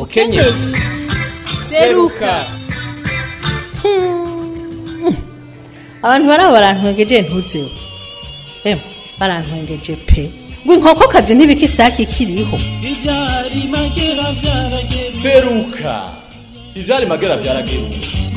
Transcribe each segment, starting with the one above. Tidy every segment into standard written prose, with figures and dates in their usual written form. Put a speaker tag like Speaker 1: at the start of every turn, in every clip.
Speaker 1: mukenyezi seruka.
Speaker 2: Abantu barantwengeje ntuzeho. Barantwengeje pe. Ngo inkokokazi ntibikisaki kiriho.
Speaker 1: Seruka. Ivyari magera vyarageruka.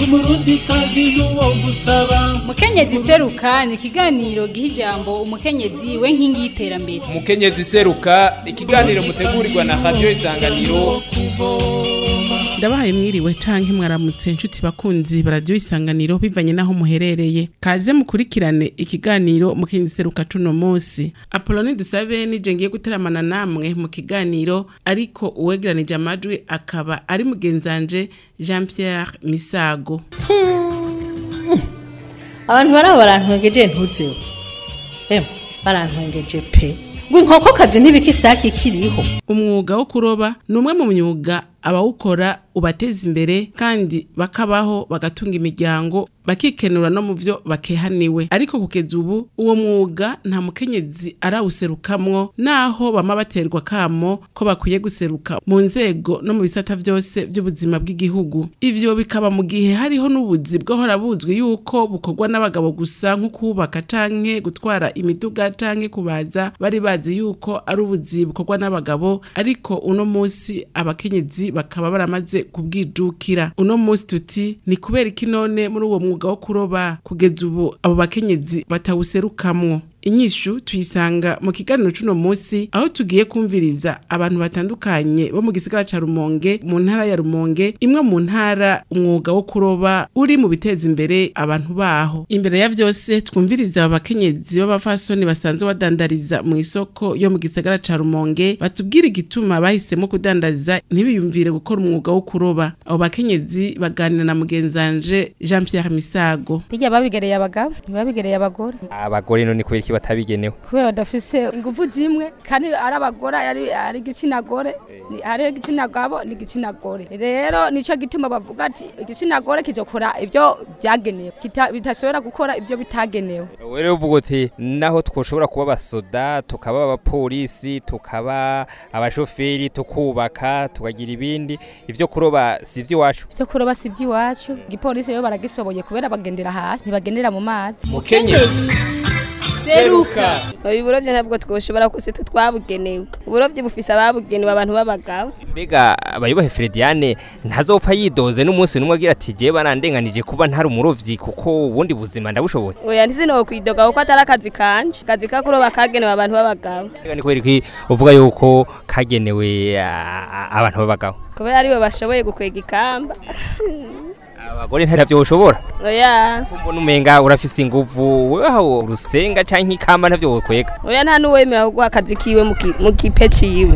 Speaker 3: Mukenyezi seruka ni ikiganiro giha ijambo umukenyezi we nkingi y'iterambere.
Speaker 1: Mukenyezi seruka ikiganiro mutegurirwa na Radio Isanganiro.
Speaker 4: Ndabahaye mwiriwe canke mwaramutse nshuti bakunzi Radio Isanganiro bivanye naho muherereye. Kaze mukurikirane ikiganiro Mukenyezi seruka tuno munsi. Apolline Dusabe nije ngiye guteramana namwe mu kiganiro, ariko uwegeranije amajwi akaba ari mugenzanje Jean Pierre Misago.
Speaker 2: Abantu barantwengeje ntuzeho. Barantwengeje pe. Ngo inkokokazi ntibikisaki kiriho.
Speaker 4: Umwuga wo kuroba numwe mu myuga abawukora ubateza imbere kandi bakabaho bagatunga imiryango bakikenura no mu byo bakehaniwe. Ariko kugeza ubu uwo mwuga nta mukenyezi arawuserukamwo, naho bama baterwa kamo ko bakwiye guseruka mu nzego no mu bisata byose by'ubuzima bw'igihugu. Ivyo bikaba mu gihe hariho n'ubuzi bwahora buzwi yuko bukorwa n'abagabo gusa, nko kubaka canke gutwara imiduga canke kubaza, bari bazi yuko ari ubuzi bukorwa n'abagabo. Ariko uno munsi abakenyezi bakaba baramaze kubwijukira. Uno munsi tuti ni kubera iki none muri uwo mwuga wo kuroba kugeza ubu abo bakenyezi batawuserukamwo? Inyishu tuyisanga mu kiganiro cuno munsi, aho tugiye kumviriza abantu batandukanye bo mu gisigara ca Rumonge, mu ntara ya Rumonge, imwe mu ntara umwuga wo kuroba uri mu biteza imbere abantu baho. Imbere ya vyose twumviriza abakenyezi b'abafasoni basanzwe badandariza mu isoko yo mu gisigara ca Rumonge, batubwira igituma bahisemo kudandaza ntibiyumvire gukora umwuga wo kuroba. Abo bakenyezi baganira na mugenzanje Jean Pierre Misago.
Speaker 5: Bijya babigereye abagabo, babigereye abagore.
Speaker 6: Abagore none kubera iki batabigenewe?
Speaker 5: Kubera badafise ingufu zimwe, kandi ari abagore ari igitsina gore, ari igitsina gabo ni igitsina gore. Rero nico gituma bavuga ati igitsina gore kizokora ivyo byagenewe, bitasubira gukora ivyo bitagenewe.
Speaker 6: Rero uvuga uti naho twoshobora kuba abasoda, tukaba abapolisi, tukaba abashoferi, tukubaka, tukagira ibindi, ivyo kuroba sivyo iwacu. Ivyo
Speaker 5: kuroba sivyo iwacu. Igipolisi yo baragisoboye kubera bagendera hasi, ntibagendera mu mazi.
Speaker 1: Mukenyezi seruka.
Speaker 7: Uburovyi ntabwo twoshobora kose twabugenewe. Uburovyi bufise ababugenewe abantu babagabo.
Speaker 6: Mbega abayubahe Frediane ntazopfa yidoze n'umunsi numwe agira ati je barandenganije kuba ntari umurovyi kuko ubundi buzima ndabushoboye.
Speaker 7: Oya ntizino kwidoga kuko atari akazi kanje. Akazi kakuroba kagenewe abantu babagabo.
Speaker 6: Mbega ni kweri ki uvuga yuko kagenewe abantu babagabo?
Speaker 7: Kubera aribo bashoboye gukwega ikamba.
Speaker 6: Abagore ntavyo ushobora.
Speaker 7: Oya.
Speaker 6: Kumbona umenga urafise inguvu, weho rusenga canke ikamba ntavyo wokwega.
Speaker 7: Oya nta nuwemera kuguha akazi kiwe mu kipe ciwe.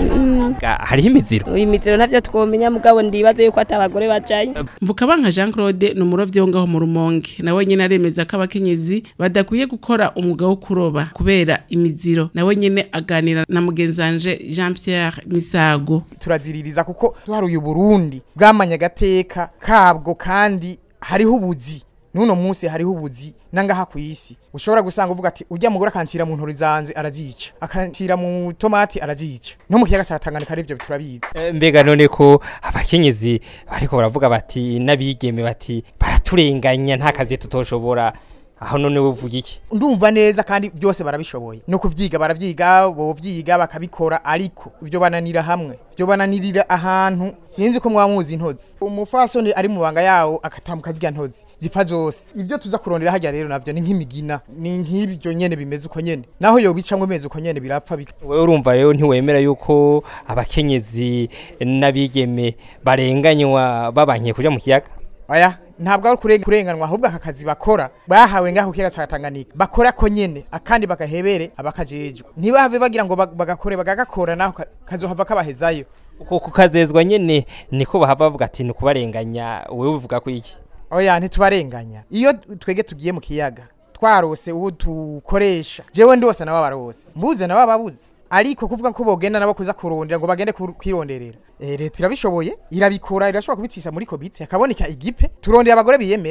Speaker 6: Hariho imiziro.
Speaker 7: Imiziro ntavyo twomenya, mugabo ndibaze yuko atabagore bajaye.
Speaker 4: Mvukabanka Jean Claude n'umurovyi wo ngaho mu Rumonge, nawe nyene aremeza ko abakenyezi badakwiye gukora umwuga wo kuroba kubera imiziro. Nawe nyene aganira na mugenzanje Jean Pierre Misago.
Speaker 8: Turaziririza kuko twaruye Burundi bwamanya gateka kabwo, kandi hariho ubuzi. Nuno munsi hariho ubuzi nangaha ku isi. Ushobora gusanga uvuga ati ujya mugura akancira mu ntori zanze arazica, akancira mu tomati arazica, no mu kiyaga cyatangana ivyo turabizi.
Speaker 6: Mbega none ko abakenyezi bariko baravuga bati nabigeme bati baraturenganya nta kazi tutoshobora, aho none uvuga iki?
Speaker 8: Ndumva neza kandi byose barabishoboye. No kuvyiga baravyiga, bo vyiga bakabikora, ariko ibyo bananira hamwe, ibyo bananirira ahantu. Sinzi ko mwamuzi intozi. Umufasoni ari mu banga yawo akatambuka zirya ntozi zipfa zose. Ibyo tuza kurondera hajya rero navyo ni nk'imigina, ni nk'ibyo nyene bimeze uko nyene. Naho yo bicamwe meze uko nyene birapfa bika.
Speaker 6: Wewe urumva rero ntiwemera yuko abakenyezi nabigeme barenganywa babanye kuja mu kiyaga?
Speaker 8: Aya ntabwo ari kurenganwa, ahubwo akakazi bakora bahawe ngaho kiyaga ca Tanganyika bakora ko nyene, akandi bakahebere abakajejwe. Ntibahave bagira ngo bagakore bagakora naho kazohava kabahezayo.
Speaker 6: Uko kukazezwa nyene niko bahava bavuga ati ni kubarenganya. Wewe uvuga ko iki?
Speaker 8: Oya ntitubarenganya. Iyo twege tugiye mu kiyaga twarose uwo tukoresha, jewe ndose nawe barose, mbuze nawe babuze. Ariko kuvuga ko bogenda nabo kuza kurondera ngo bagende kwironderera, leta irabishoboye, irabikora, irashobora kubicisha muri komite akaboneka igipe turondera abagore biyemera.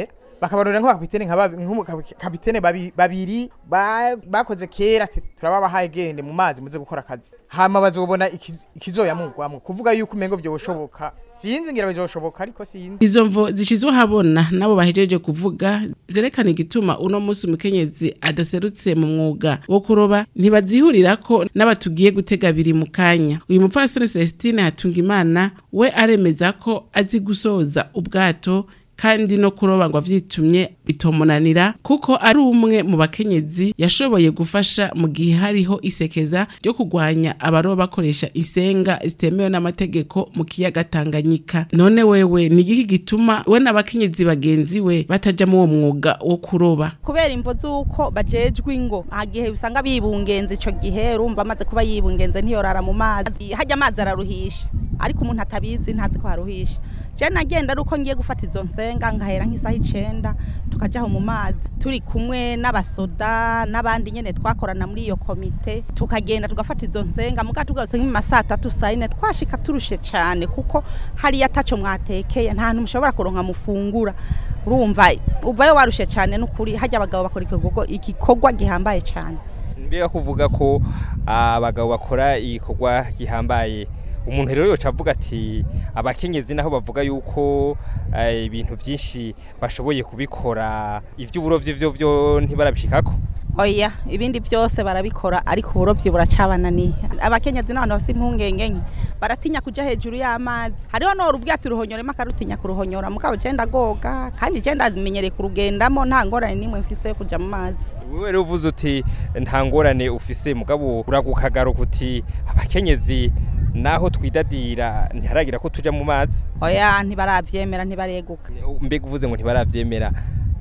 Speaker 8: bakabarorera nk'abakapitene nk'umukapitene babiri bakoze kera turababahaye gende mu mazi muze gukora akazi hama bazobona ikizoyamugwamwe kuvuga yuko umengo byoshoboka sinzi ngira bizoshoboka ariko sinzi.
Speaker 4: Izo mvo zishizwe habona nabo bahejeje kuvuga zerekana igituma uno musi umukenyezi adaserutse mu mwuga wo kuroba ntibazihurira ko n'abatugiye gutega biri mu kanya. Uyu mupfasoni Celestine Hatungimana we aremeza ko azi gusoza ubwato kandi no kuroba ngo avyitumye bitomunanira kuko ari umwe mu bakenyezi yashoboye gufasha mu gihe hariho isekeza ryo kugwanya abaroba bakoresha isenga zitemewe n'amategeko mu kiyaga Tanganyika. None wewe ni iki gituma we n'abakenyezi bagenzi we bataja mu uwo mwuga wo kuroba?
Speaker 9: Kubera imvo zuko bajejwe ingo agihe usanga bibungenze ico gihe urumva amaze kuba yibungenze ntiyorara mu mazi hajya amazi araruhisha ariko umuntu atabizi ntazi ko haruhisha. Je nagenda ruko ngiye gufata izo nsenga ngahera nk'isaha 9 tukajaho mu mazi turi kumwe n'abasoda n'abandi nyene twakorana muri iyo komite tukagenda tugafata izo nsenga muga tugarutse nk'imasata 3 twashika turushe cyane kuko hari yataco mwatekeye nta ntu mushobora kuronka mufungura urumva uvayo warushe cyane n'ukuri hajya abagabo bakora igikorwa gihambaye cyane.
Speaker 6: Mbega kuvuga ko abagabo bakora igikorwa gihambaye umuntu rero yoca avuga ati abakenyezi naho bavuga yuko ibintu byinshi bashoboye kubikora ivy'uburovyi byo ntibarabishikako.
Speaker 9: Oya ibindi byose barabikora ariko uburovyi buracabananiye. Abakenyezi n'abantu bafite impungenge baratinya kuja hejuru y'amazi. Hariho no rubwato ruhonyore makarutinya kuruhonyora mugabo je ndagoga kandi je ndazimenyereye kurugendamo nta ngorane nimwe mfise yo kuja mu mazi.
Speaker 6: Wewe rero uvuze uti nta ngorane ufise mugabo uragukagaruka uti abakenyezi naho twidadira ntiharagira ko tuja mu mazi.
Speaker 9: Oya ntibaravyemera ntibareguka.
Speaker 6: Mbega uvuze ngo ntibaravyemera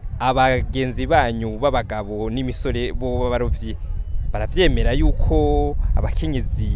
Speaker 6: abagenzi banyu b'abagabo n'imisore bo barovyi baravyemera yuko abakenyezi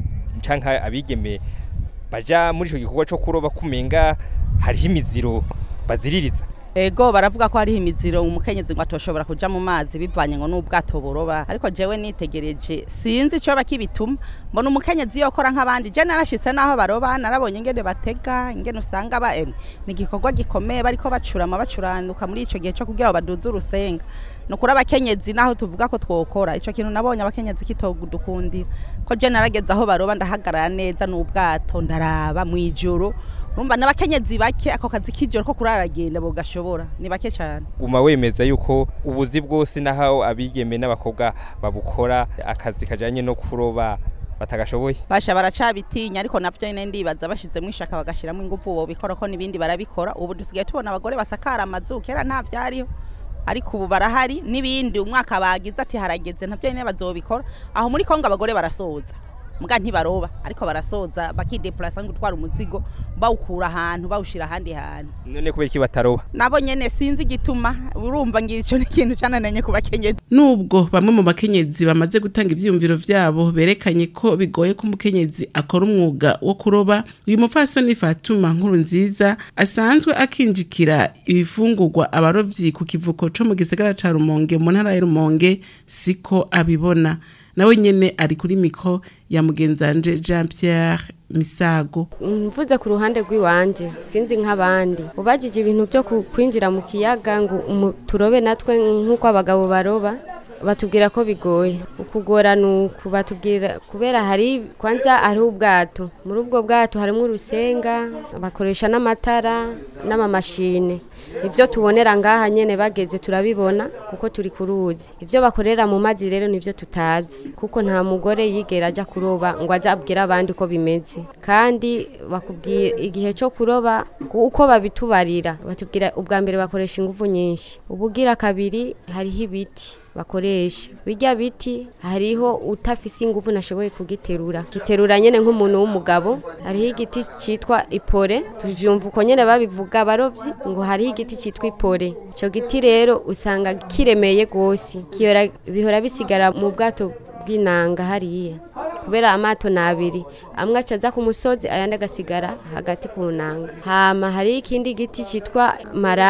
Speaker 6: canka abigeme baja muri ico gikorwa cyo kuroba kumenga hariho imiziro baziririza?
Speaker 9: Ego baravuga ko hariho imiziro umukenyezi ngo atoshobora kuja mu mazi bivanye ngo n'ubwato buroba ariko jewe nitegereje sinzi ico bakibituma mbona umukenyezi yokora nk'abandi je narashitse naho baroba narabonye ingene batega ingene usanga ni gikorwa gikomeye bariko bacuranduka muri ico gihe cyo kugira baduze urusenga no kuri abakenyezi naho tuvuga ko twokora ico kintu nabonye abakenyezi kitogudukundira ko je narageze aho baroba ndahagarara neza n'ubwato ndaraba mu ijoro urumva n'abakenyezi bake ako kazi kijoro ko kuraragenda bo gashobora ni bake cyane.
Speaker 6: Guma wemeza yuko ubuzi bwose naho abigeme n'abakobwa babukora akazi kajanye no kuroba batagashoboye
Speaker 9: basha baracabitinya ariko navyo nyene ndibaza bashizemo ishaka bagashiramo ingufu bo bikora ko nibindi barabikora ubu dusigaye tubona abagore basakara amazu kera nta vyariho ariko ubu barahari nibindi umwaka bagize ati harageze navyo nyene bazobikora aho muri Kongo abagore barasoza muga ntibaroba ariko barasoza bakideplace ngo twara umuzigo bawukura ahantu bawushira ahandi hantu.
Speaker 6: None kubera iki bataroba?
Speaker 9: Nabo nyene sinzi gituma urumva ngira ico n'ikintu canananye ku bakenyezi.
Speaker 4: Nubwo bamwe mu bakenyezi bamaze gutanga ivyumviro vyabo berekanye ko bigoye ko umukenyezi akora umwuga wo kuroba, uyu mupfasoni Fatuma Nkurunziza asanzwe akinjikira ibifungurwa abarovyi ku kivuko co mu gisagara ca Rumonge mu ntara ya Rumonge siko abibona. Nawe nyene ari kuri mikro ya mugenzanje Jean Pierre Misago.
Speaker 10: Mvuze ku ruhande rw'iwanje sinzi nk'abandi ubajije ibintu byo kwinjira mu kiyaga ngo turobe natwe nk'uko abagabo baroba batubwira ko bigoye ukugora nuko batubwira kubera hari kwanza ari ubwato muri ubwo bwato harimo urusenga bakoresha n'amatara n'amamashine ibyo tubonera ngaha nyene bageze turabibona kuko turi kuruzi ibyo bakorera mu mazi rero nivyo tutazi kuko nta mugore yigera aja kuroba ngo azabwira abandi ko bimeze kandi bakubwira igihe cyo kuroba uko babitubarira batubwira ubwa mbere bakoresha ingufu nyinshi ubugira kabiri hariho ibiti bakoresha bijya biti hariho utafise ingufu nashoboye kugiterura giterura nyene nk'umuntu w'umugabo hariho igiti citwa ipore tuvyumva uko nyene babivuga barovyi ngo hariho igiti citwa ipore ico giti rero usanga kiremeye gose bihora bisigara mu bwato bw'inanga hariya kubera amato nabiri amwe acaza ku musozi ayandi agasigara hagati ku nanga hama hari ikindi giti citwa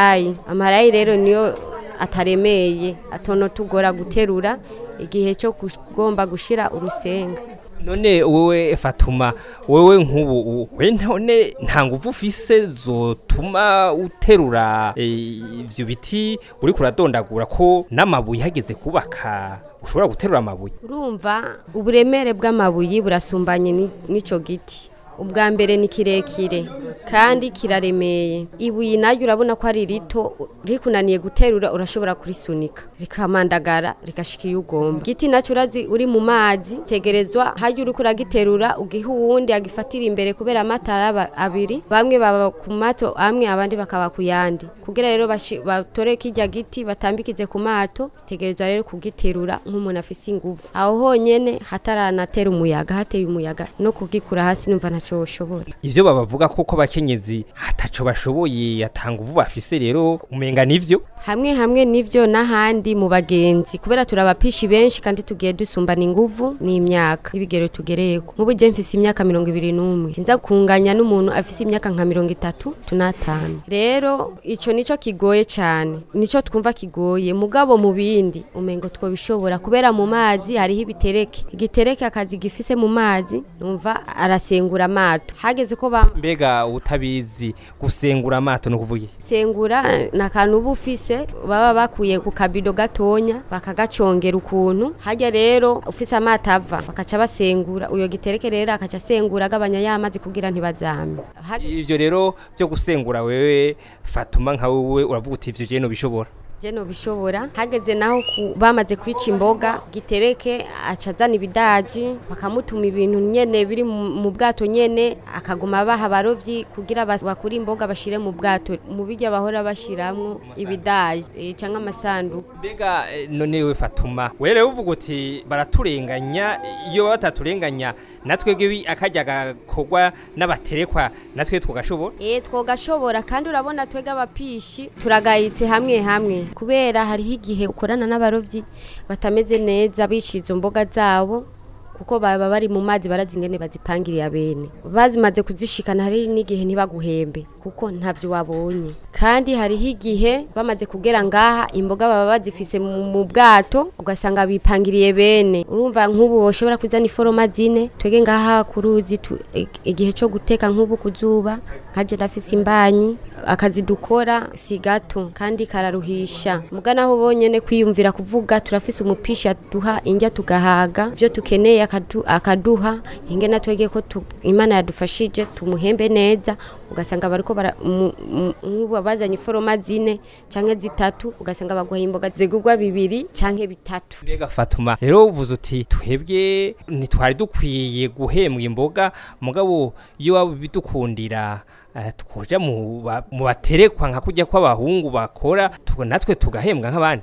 Speaker 10: amarayi rero niyo ataremeye atono tugora guterura igihe cyo kugomba gushira urusenga
Speaker 6: none wowe Fatuma wewe nk'ubu we none nta nguvu ufise zotuma uterura ivyo biti uri kuradondagura ko n'amabuye hageze kubaka ushobora guterura amabuye
Speaker 10: urumva uburemere bw'amabuye burasumbanye n'ico giti ubwa mbere ni kirekire kandi kiraremeye ibuye naryo urabona ko ari rito rikunaniye guterura urashobora kurisunika rikamandagara rigashika iyo ugomba giti nacyo urazi uri mu mazi tegerezwa hajya uri kuragiterura ugiha uwundi agifatira imbere kubera amatara abiri bamwe baba ku mato amwe abandi bakaba ku yandi kugira rero batore kijya giti batambikize ku mato tegerezwa rero kugiterura nk'umuntu afise ingufu aho honyene hataranatera umuyaga hateye umuyaga no kugikura hasi numva ntacoshobora
Speaker 6: ivyo babavuga koko bakenyezi hataco bashoboye yatanga uvu bafise rero umenga nivyo
Speaker 10: hamwe nivyo nahandi mu bagenzi kubera turabapishi benshi kandi tugiye dusumbana inguvu n'imyaka ibigero tugereyeko nk'ubu je mfise imyaka 21 sinza kunganya n'umuntu afise imyaka nka 35 rero ico nico kigoye cyane nico twumva kigoye mugabo mu bindi umengo two bishobora kubera mu mazi hariho igitereke akazi gifise mu mazi numva arasengura amato hageze ko
Speaker 6: mbega utabizi gusengura amato no kuvuga
Speaker 10: sengura nakantu bufise baba bakuye ku kabido gatonya bakagacongera ukuntu hajya rero ufise amato ava bakaca basengura uyo gitereke rero akaca sengura agabanya yamazi kugira ntibazame
Speaker 6: ivyo rero byo gusengura wewe Fatuma nka wewe uravuga uti ivyo je no bishobora
Speaker 10: Jeno bishobora hageze naho bamaze kwica imboga gitereke acazana ibidaji bakamutuma ibintu nyene biri mu bwato nyene akaguma baha barovyi kugira bakuri imboga bashire mu bwato mu bijya bahora bashiramwo ibidaji cyangwa amasanduku
Speaker 6: mbega none we Fatuma were uvuga uti baraturenganya iyo bataturenganya natwege akajya gakogwa n'abaterekwa natwe twogashobora
Speaker 10: twogashobora kandi urabona twega abapishi turagayitse hamwe kubera hariho igihe ukorana n'abarovyi batameze neza bishizo mboga zabo kuko baba bari mu mazi barazingene bazipangiriye bene bazimaze kuzishikana hari n'igihe ntibaguhembe kuko ntavyo wabonye kandi hariho igihe bamaze kugera ngaha imboga baba bazifise mu bwato ugasanga bipangiriye bene urumva nk'ubu boshobora kuzana iforoma zine twege ngaha kuruzi igihe cyo guteka nk'ubu kuzuba kaje ndafise imbanyi akazi dukora si gato kandi kararuhisha mugana aho bonyene kwiyumvira kuvuga turafise umupisha duha injya tugahaga byo tukeneye akaduha ingena twege ko Imana yadufashije tumuhembe neza ugasanga bariko nk'ubu bazanye iforoma zine canke zitatu ugasanga baguha imboga zigurwa 2 canke 3
Speaker 6: mbega Fatuma rero uvuze uti twebwe ntitwari dukwiye guhembwa imboga mugabo iyo wabidukundira twoja mu baterekwa nka kujya kw'abahungu bakora natwe tugahembwa nk'abandi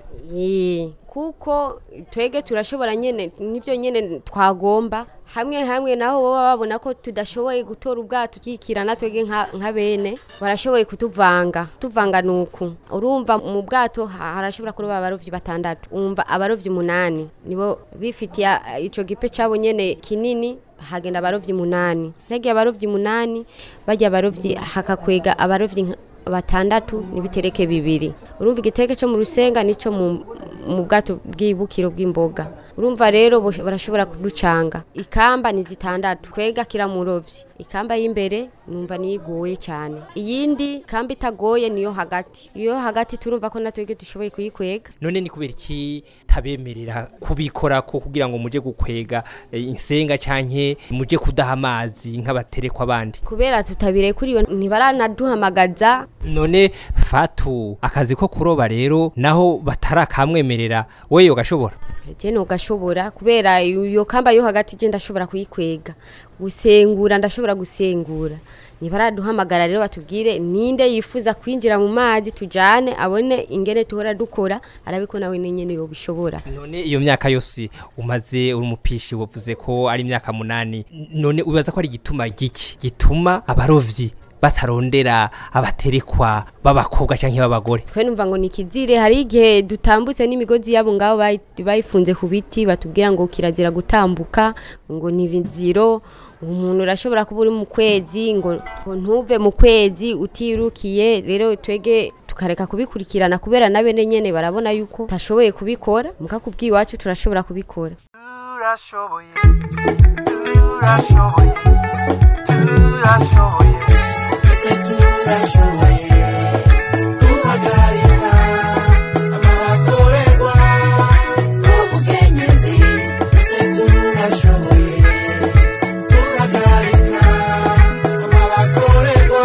Speaker 10: kuko twege turashobora nyene nivyo nyene twagomba hamwe naho baba babona ko tudashoboye gutora ubwato kikirana twege nka bene barashoboye tuvanga nuko urumva mu bwato harashobora kuroba abarovyi 6 umva abarovyi 8 nibo bifitiye ico gipe cabo nyene kinini hagenda abarovyi 8 yagiye abarovyi 8 bajya abarovyi hakakwega abarovyi 6 nibitereke 2 urumva igitereke cyo mu rusenga nico mu bwato bw'ibukiro bw'imboga urumva rero barashobora kuducanga ikamba ni 6 kwega kira murovyi ikamba y'imbere numva nigoye cyane iyindi kamba itagoye niyo hagati turumva ko natwege dushoboye kuyikwega
Speaker 6: none ni kubera iki tabemerera kubikora ko kugira ngo muje gukwega insenga canke muje kudaha amazi nk'abaterekwa abandi
Speaker 10: kubera tutabire kuri yo ntibaranaduhamagaza
Speaker 6: none Fatu akazi ko kuroba rero naho batarakamwemerera wewe ugashobora
Speaker 10: Jeno ugashobora kubera iyo kamba yo hagati je ndashobora kuyikwega gusengura ndashobora gusengura nibaraduhamagara rero batubwire ninde yifuza kwinjira mu mazi tujane abone ingene tuhora dukora arabiko nawe nyene yo bishobora
Speaker 6: none iyo myaka yose umaze uri umupishi wavuze ko ari imyaka 8 none ubaza ko ari gituma gituma abarovyi batarondera abaterekwa babakobwa canke babagore
Speaker 10: twe numva ngo nikizire hari igihe dutambutse n'imigozi yabo ngabo bayifunze ku biti batubwira ngo kirazira gutambuka ngo nibiziro umuntu urashobora kuba uri mu kwezi ngo ntuve mu kwezi utirukiye rero twege tukareka kubikurikirana kubera nabene nyene barabona yuko tashoboye kubikora mukakubwiye iwacu turashobora kubikora turashoboye
Speaker 11: turashoboye turashoboye twese turashoboye guhagarika amabakorerwa ubukenyezi twese turashoboye guhagarika amabakorerwa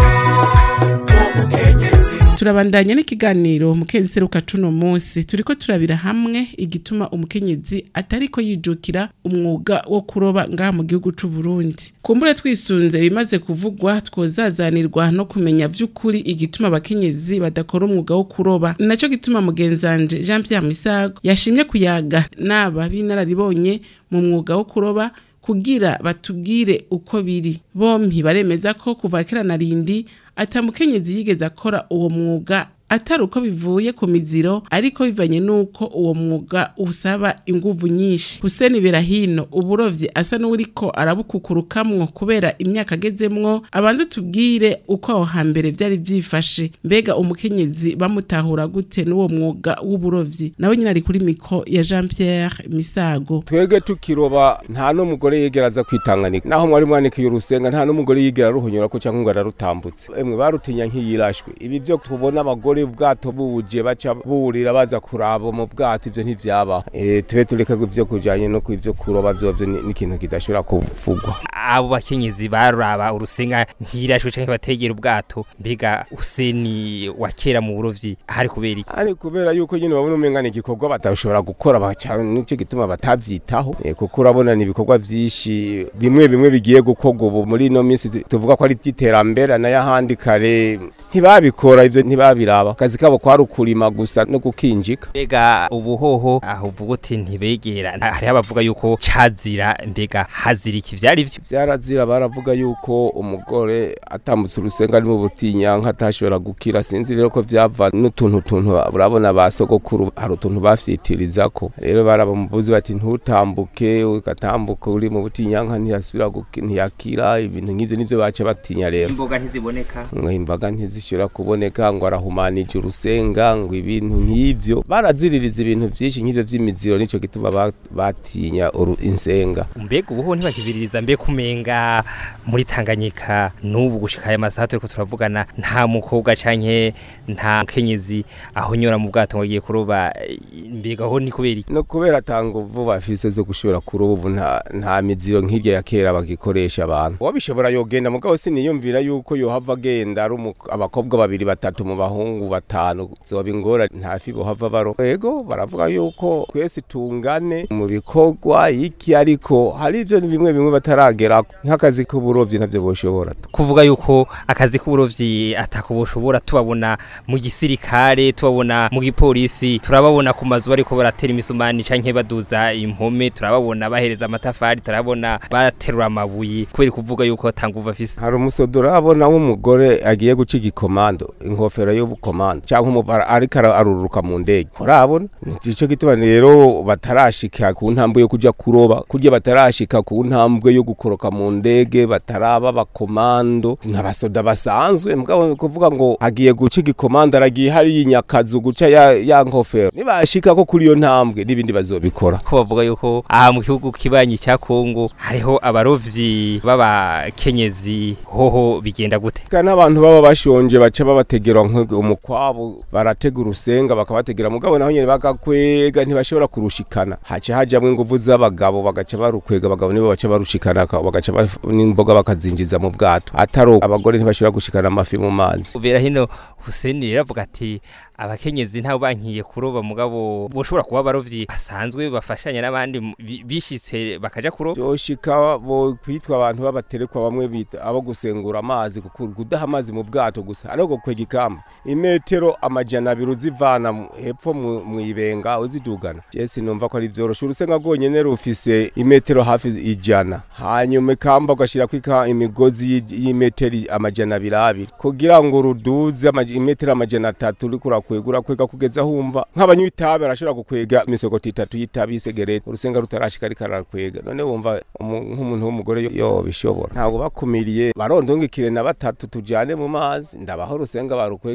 Speaker 11: ubukenyezi.
Speaker 4: Turabandanya n'ikiganiro mukenzi seruka cuno munsi turiko turabira hamwe igituma umukenyezi atariko yijukira umwuga wo kuroba ngaha mu gihugu c'u Burundi. Kumbure twisunze bimaze kuvugwa twozazanirwa no kumenya vy'ukuri igituma abakenyezi badakora umwuga wo kuroba. Naco gituma mugenzanje Jean Pierre Misago yashimye kuyaga naba binararibonye mu mwuga wo kuroba kugira batubwire uko biri. Bompi baremeza ko kuva kera na rindi atamukenyezi yigeze akora uwo mwuga atari uko bivuye ku miziro ariko bivanye nuko uwo mwuga usaba inguvu nyinshi. Hussein Berahino uburovyi asa n'uriko arabukukurukamwo kubera imyaka agezemwo, abanze tubwire uko aho hambere vyari vyifashe. Mbega umukenyezi bamutahura gute n'uwo mwuga w'uburovyi? Nawe nyine ari kuri miko ya Jean Pierre Misago.
Speaker 12: Twege tukiroba nta no mugore yegeraza kwitanganika, naho mwari mwanikiye urusenga nta no mugore yigera ruhonyora ko cyangwa ngo ararutambutse. Emwe barutinya nk'iyirashwe. Ibi byo tubona abagore ubwato buje baca burira baza kuraba mu bwato ivyo ntivyaba. Tube tureka ivyo kujanye no kwivyo kuroba byo n'ikintu kidashobora kuvugwa.
Speaker 6: Abo bakenyezi baraba urusenga nk'irashwe canke bategera ubwato, mbega Useni wakera mu burovyi hari kubera iki?
Speaker 12: Ari kubera yuko nyine babona umengana igikorwa batashobora gukora baca n'icyo gituma batavyitaho, kuko urabona ni ibikorwa vyinshi bimwe bigiye gukorwa ubu muri no minsi tuvuga ko ari iterambere na yahandi kare ntibabikora ivyo ntibabiraba, akazi kabo kwari ukurima gusa no gukinjika.
Speaker 6: Mbega ubuhoho aho uvuga uti ntibegera, hari abavuga yuko cazira, mbega hazira iki? Vyari vyo
Speaker 12: vyarazira, baravuga yuko umugore atambutse urusenga ari mu butinyanka atashobora gukira. Sinzi rero ko vyava n'utuntu urabona basogokuru hari utuntu bafyitirizako, rero barabamubuzi bati ntutambuke, ugatambuka uri mu butinyanka ntiyasubira ntiyakira. Ibintu nk'ivyo nivyo bace batinya. Rero
Speaker 6: imboga ntiziboneka,
Speaker 12: imboga ntizishobora kuboneka, ngo arahumanije urusenga, ngo ibintu nk'ivyo baraziririza ibintu vyinshi nk'ivyo vy'imiziro, nico gituma batinya insenga.
Speaker 6: Mbega ubuho ntibakiziririza, mbega kumenga muri Tanganyika n'ubu gushika aya masaha turiko turavugana nta mukobwa canke nta kenyezi ahonyora mu bwato ngo agiye kuroba, mbega ho ni kubera iki?
Speaker 12: No kubera tanguvu bafise zo gushobora kuroba ubu nta miziro nk'irya ya kera bagikoresha abantu. Wabishobora yogenda mugabo siniyumvira yuko yohava agenda ari abakobwa babiri batatu mu bahungu batanu, zoba ingora ntafi bohava baro. Ego baravuga yuko twese tungane mu bikorwa iki, ariko hari ivyo bimwe bataragera nk'akazi k'uburovyi navyo boshobora.
Speaker 6: Kuvuga yuko akazi k'uburovyi atakuboshobora, tubabona mu gisirikare, tubabona mu gipolisi, turababona ku mazu bariko baratera imisumani canke baduza impome, turababona bahereza amatafari, turabona baterura amabuye, kubera kuvuga yuko tanguva afise.
Speaker 12: Hari umusodora abona w'umugore agiye guca igikomando, inkofero y'ubukomando cyangwa umubara ariko aruruka mu ndege, urabona nico gituma rero batarashika ku ntambwe yo kuja kuroba, kurya batarashika ku ntambwe yo gukoroka mu ndege, bataraba abakomando n'abasoda basanzwe. Mugabo kuvuga ngo agiye guca igikomando aragiye hari yinyakazu guca ya nkofero, nibashika ko kuri iyo ntambwe n'ibindi bazobikora.
Speaker 6: Ko bavuga yuko aha mu gihugu kibanyi cya Kongo hariho abarovyi b'abakenyezi, hoho bigenda gute?
Speaker 12: Kana abantu baba bashonje baca babategera umukwabo, baratega urusenga bakabategera, mugabo naho nyene bagakwega ntibashobora kurushikana, haca hajamwe inguvu z'abagabo bagaca barukwega, abagabo nibo baca barushikana bagaca n'imboga bakazinjiza mu bwato, ataro abagore ntibashobora gushikana amafi mu mazi.
Speaker 6: Ubera hino Hussein yaravuga ati abakenyezi ntaho bankiye kuroba, mugabo boshobora kuba barovyi basanzwe bafashanya n'abandi bishitse bakaja kuroba.
Speaker 12: Yoshika bo kwitwa abantu babaterekwa bamwe bita abo gusengura amazi, kudaha amazi mu bwato gusa, ariko kwega ikamba imetero amajana 2 uzivana hepfo mu ibenga uzidugana. Jesi numva ko ari vyorosha, urusenga gonyene rufise imetero hafi 100, hanyuma ikamba ugashira kwika imigozi y'imetero amajana 2 kugira ngo ruduze imetero amajana 3 uri kurakwegura kwega kugeza humva nk'abanywi itabe arashobora gukwega misogoti 3 y'itabe isegerete, urusenga rutarashika ari karakwega. None wumva nk'umuntu w'umugore yo bishobora, ntabwo bakumiriye barondongekire na 3 tujane mu mazi ndabaho urusenga barukwege,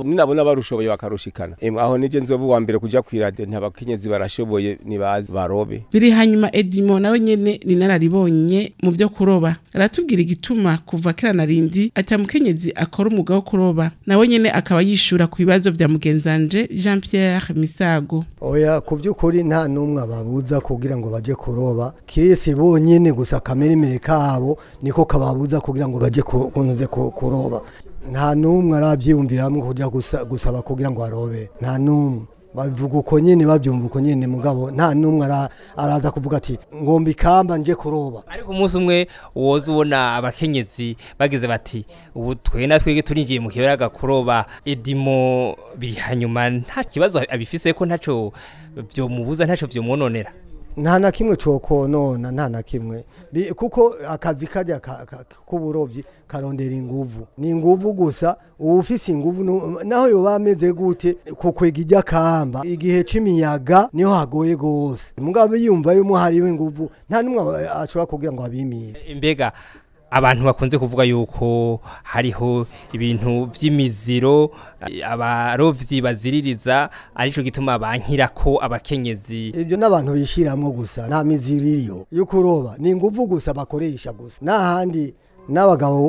Speaker 12: ninabona barushoboye bakarushikana aho nije nzoba wa mbere kuja kwirade ntabakenyezi barashoboye nibazi barobe.
Speaker 4: Biri hanyuma Edimo nawe nyene ni nararibonye mu byo kuroba aratubwira igituma kuva kera narindi atamukenyezi akora umwuga wo kuroba nawe nyene akaba yishura ku bibazo vya mugenzanje Jean Pierre Misago.
Speaker 13: Oya kuvyukuri nta numwe ababuza kugira ngo baje kuroba kisi bonyene gusa kameremere kabo niko kababuza kugira ngo baje kunze kuroba nta numwe aravyiyumviramwe kujya gusaba kugira ngo arobe nta numwe bavuga uko nyene bavyumva uko nyene mugabo nta numwe araza kuvuga ati ngomba ikamba nje kuroba.
Speaker 6: Ariko umunsi umwe woza ubona abakenyezi bageze bati ubu twege turinjiye mu kiyaga kuroba Edimo biri hanyuma nta kibazo abifise ko ntaco byo mubuza ntaco byo mwononera.
Speaker 13: Nta na kimwe cokonona nta na kimwe kuko akazi kajya kuburovyi karondera inguvu ni inguvu gusa ufise inguvu naho yo bameze gute kukwega ijya kamba igihe c'imiyaga niho hagoye gose mugabo yumva yo hariwe inguvu nta numwe ashobora kugira ngo abimire.
Speaker 6: Mbega abantu bakunze kuvuga yuko hariho ibintu vy'imiziro abarovyi baziririza arico gituma bankira ko abakenyezi
Speaker 13: ibyo n'abantu bishiramwo gusa nta miziririyo yo kuroba ni inguvu gusa bakoresha gusa nahandi n'abagabo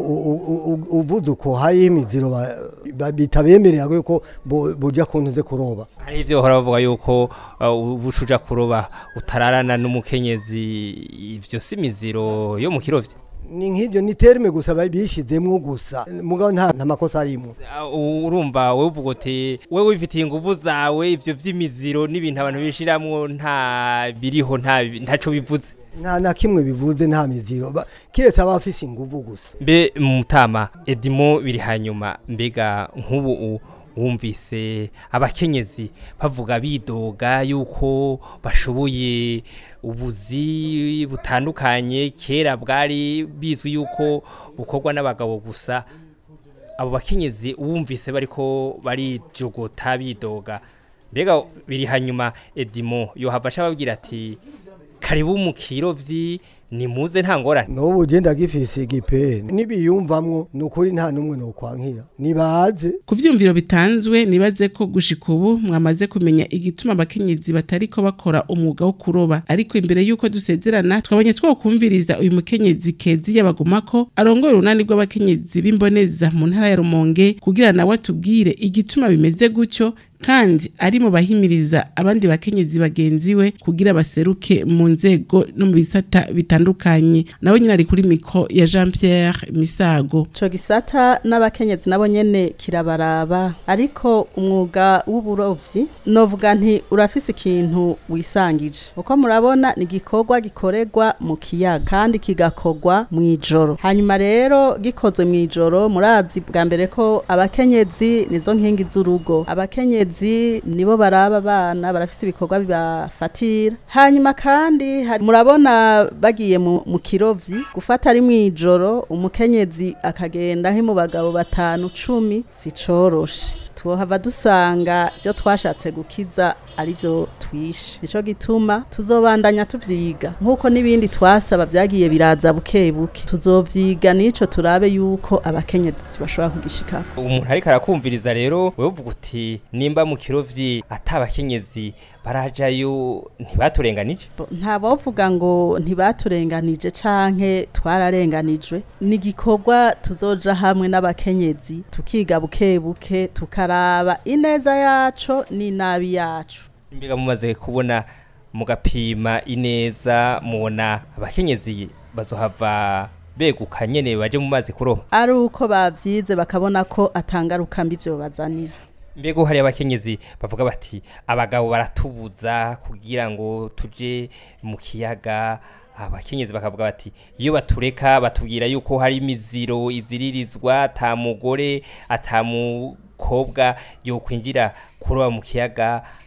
Speaker 13: uvuze uko hari imiziro bitabemerera yuko boja kuntuze kuroba.
Speaker 6: Hari ivyo hora bavuga yuko ubucuja kuroba utararana n'umukenyezi ivyo si imiziro yo mu kirovyi.
Speaker 13: Ni nk'ibyo ni terme gusa bishizemwo gusa mugabo nta makosa arimo.
Speaker 6: Urumva wewe uvuga uti wewe wifitiye inguvu zawe ivyo vy'imiziro n'ibintu abantu bishiramwo nta biriho ntaco bivuze.
Speaker 13: Nta na kimwe bivuze nta miziro kiretse abafise inguvu gusa.
Speaker 6: Mbe Mutama Edimo biri hanyuma mbega nk'ubu wumvise abakenyezi bavuga bidoga yuko bashoboye ubuzi butandukanye kera bwari bizwi yuko bukorwa n'abagabo gusa abo bakenyezi wumvise bariko barijogota bidoga mbega biri hanyuma Edimo yo havasha babwira ati karibu mu kirovyi ni muze nta ngorane
Speaker 13: n'ubu genda gifise igipe nibiyumvamwo nukuri nta numwe no kwankira nibaze
Speaker 4: kuvyumviro bitanzwe nibaze ko gushika ubu mwamaze kumenya igituma abakenyezi batariko bakora umwuga wo kuroba ariko imbere yuko dusezerana twabonye twokumviriza uyu mukenyezi Kezi yabagumako arongora urunani rw'abakenyezi b'imboneza mu ntara ya Rumonge kugira nawe atubwire igituma bimeze gutyo kandi ari mu bahimiriza abandi bakenyezi bagenziwe kugira baseruke mu nzego no mu bisata bitandukanye nawe nyine ari kuri mikro ya Jean Pierre Misago.
Speaker 14: Ico gisata n'abakenyezi nabo nyene kirabaraba ariko umwuga w'uburovyi novuga nti urafise ikintu wisangije uko murabona ni gikorwa gikorerwa mu kiyaga kandi kigakorwa mu ijoro hanyuma rero gikozwe mu ijoro murazi bwa mbere ko abakenyezi nizo nkingi z'urugo abakenyezi nibo baraba abana barafise ibikorwa bibafatira hanyuma kandi murabona bagiye mu kirovyi gufata ari mwijoro umukenyezi akagenda nko mu bagabo 5-10 si coroshe twohava dusanga byo twashatse gukiza ari byo twishe nico gituma tuzobandanya tuvyiga nkuko nibindi twasaba vyagiye biraza buke buke tuzovyiga nico turabe yuko abakenyezi bashobora kugishikako.
Speaker 6: Umuntu ariko arakumviriza rero wewe uvuga uti nimba mu kirovyi atabakenyezi barajayo ntibaturenganije
Speaker 14: nta bavuga ngo ntibaturenganije canke twararenganijwe ni gikorwa tuzoja hamwe n'abakenyezi tukiga buke buke tukaraba ineza yaco ni nabi yacu.
Speaker 6: Mbega mumaze kubona mugapima ineza mubona abakenyezi bazohava beguka nyene baje mu mazi kuroba
Speaker 14: ari uko bavyize bakabona ko atangaruka mbi byo bazanira.
Speaker 6: Mbego hari abakenyezi bavuga bati abagabo baratubuza kugira ngo tuje mu kiyaga abakenyezi bakavuga bati iyo batureka batubwira yuko hari imiziro iziririzwa atamugore atamukobwa yo kwinjira kuroba mu kiyaga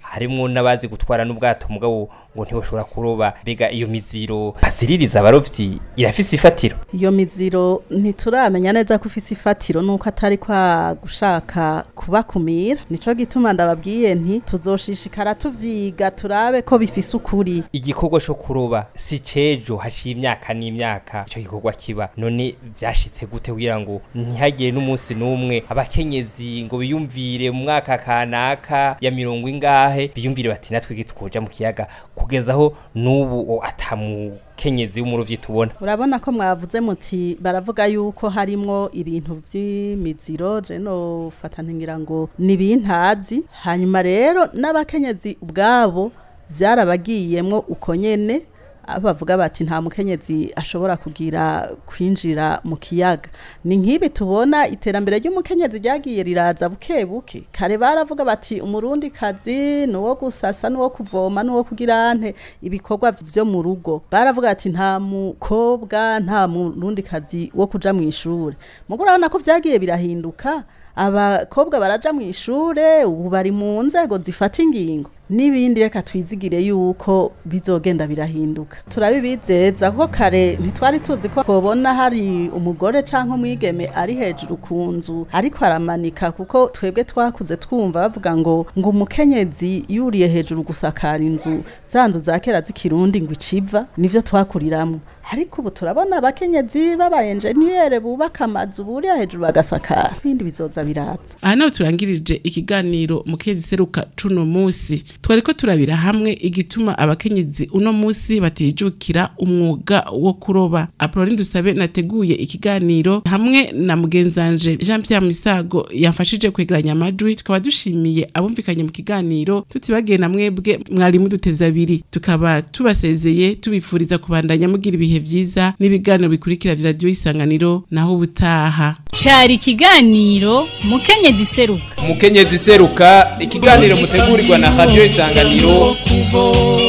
Speaker 6: harimo n'abazi gutwara n'ubwato mugabo ngo ntiboshobora kuroba bega iyo miziro baziririza abarovyi irafise ifatiro
Speaker 14: iyo miziro ntituramenya neza ko ifise ifatiro nuko atari kwa gushaka kubakumira nico gituma ndababwiye nti tuzoshishikara tuvyiga turabe ko bifise ukuri
Speaker 6: igikorwa cyo kuroba si cejo haciye imyaka n'imyaka ico gikorwa kiba none vyashitse gute kugira ngo ntihagire n'umunsi n'umwe abakenyezi ngo biyumvire mu mwaka kanaka ya 70 ingahe biyumvire bati natwe gitwoja mu kiyaga kugezaho nubu atamukenyezi w'umurovyi tubona
Speaker 14: urabona ko mwavuze muti baravuga yuko harimo ibintu vy'imiziro je no fatangira ngo nibintazi hanyuma rero n'abakenyezi ubwabo vyarabagiyemwo uko nyene bavuga bati nta mukenyezi ashobora kugira kwinjira mu kiyaga ni nkibi tubona iterambere ry'umukenyezi ryagiye riraza buke buke kare baravuga bati umurundi kazi nuwo gusasa nuwo kuvoma nuwo kugira ante ibikorwa vyo mu rugo baravuga ati nta mukobwa nta murundi kazi wo kuja mu ishure mugurabona ko vyagiye birahinduka abakobwa baraja mu ishure ubu bari mu nzego zifata ingingo n'ibindi reka twizigire yuko bizogenda birahinduka turabibizeza ko kare ntitwari tuzi ko kobona hari umugore canke umwigeme ari hejuru ku nzu ariko aramanika kuko twebwe twakuze twumva bavuga ngo umukenyezi yuriye hejuru gusakara inzu zanzu za kera z'ikirundi ngo iciva nivyo twakuriramwo ariko ubu turabona abakenyezi b'abayenjeniyere bubaka amazu buriya hejuru bagasakara ibindi bizoza biraza
Speaker 4: aha naho turangirije ikiganiro mukenyezi seruka cuno musi twariko turabira hamwe igituma abakenyezi uno musi batijukira umwuga wo kuroba Apolline Dusabe nateguye ikiganiro hamwe na mugenzanje Jean Pierre Misago yafashije kwegeranya amajwi tukaba dushimiye abumvikanye mu kiganiro tutibagiye na mwebwe mwari muduteza abiri tukaba tubasezeye tubifuriza kubandanya mugira ibihe vyiza n'ibiganiro bikurikira vya radio Isanganiro naho ubutaha
Speaker 3: cari ikiganiro mukenyezi seruka
Speaker 1: Mukenyezi seruka ikiganiro mutegurirwa na radio Isanganiro